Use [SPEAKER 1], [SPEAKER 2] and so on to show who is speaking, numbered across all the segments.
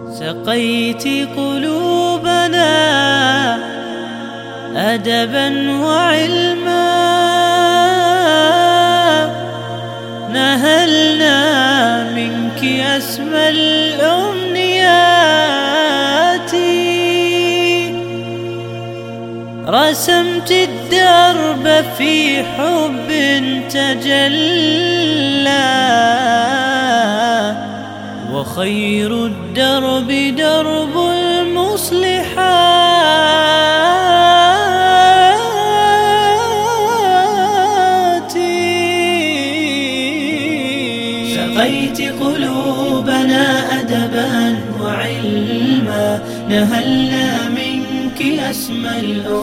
[SPEAKER 1] سقيت قلوبنا أدبا وعلما، نهلنا منك أسمى الأمنيات، رسمت الدرب في حب تجلى، وخير الدرب درب المصلحات. سقيت قلوبنا أدبا وعلما، نهلنا منك أسمى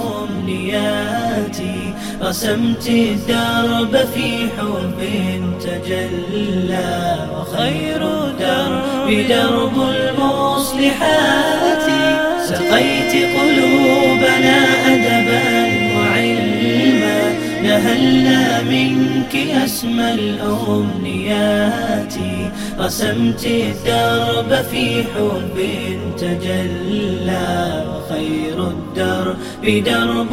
[SPEAKER 1] الأمنيات، رسمت الدرب في حب تجلى، وخير الدرب درب المصلحات. سقيت قلوبنا أدبا وعلما، نهلنا منك أسمى الأمنيات، رسمت الدرب في حب تجلى، وخير الدرب درب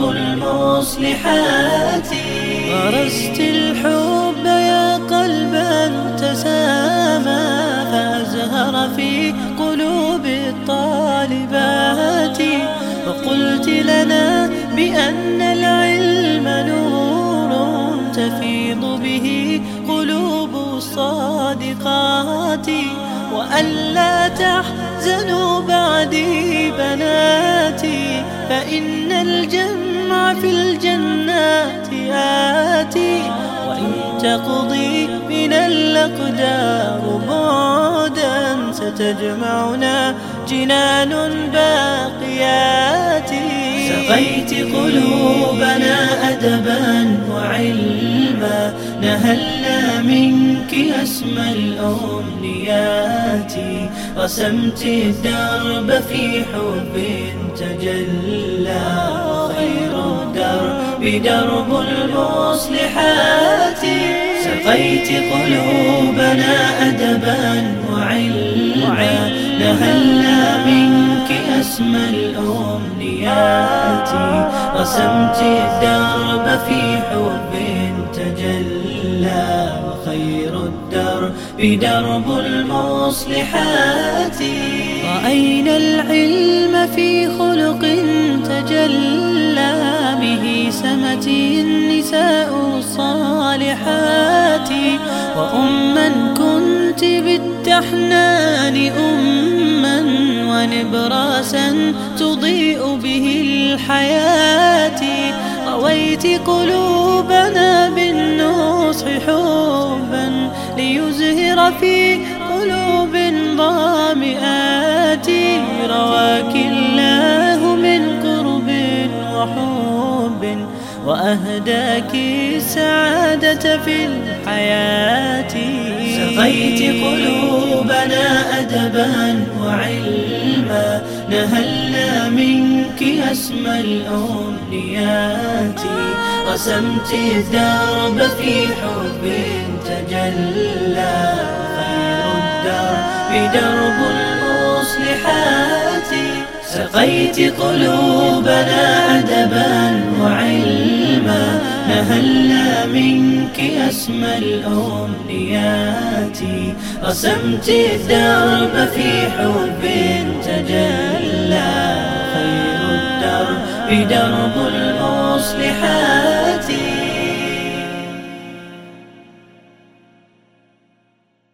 [SPEAKER 1] المصلحات. غرست الحب يا قلبا تسامى، فأزهر في قلوب الطالبات، وقلت لنا بأن العلم نور تفيض به قلوب الصادقات، وألا تحزنوا بعدي بناتي، فإن الجمع في الجنات آتي، وإن تقضي من الأقدار بعدا ستجمعنا جنان باقيات. سقيت قلوبنا أدبا وعلما، نهلنا منك أسمى الأمنيات، رسمت الدرب في حب تجلى، خير الدرب درب المصلحات. سقيت قلوبنا أدبا وعلما، نهلنا منك أسمى الأمنيات، رسمت الدرب في حب تجلى، وخير الدرب درب المصلحات. رأينا العلم في خلق تجلى، به سمت النساء الصالحات، وأما كنت بالتحنان أما، ونبراسا تضيء به الحياة، رويت قلوبنا بالنصح حبا، ليزهر في قلوب ضامئات، رواك الله من قرب وحب، وأهداك السعادة في الحياة. سقيت قلوبنا أدبا وعلما، نهلنا منك أسمى الأمنيات، رسمت الدرب في حب تجلى، خير الدرب درب المصلحات. سقيت قلوبنا أدبا وعلما، نهلنا منك أسمى الأمنيات، رسمت الدرب في حب تجلى، خير الدرب درب المصلحات.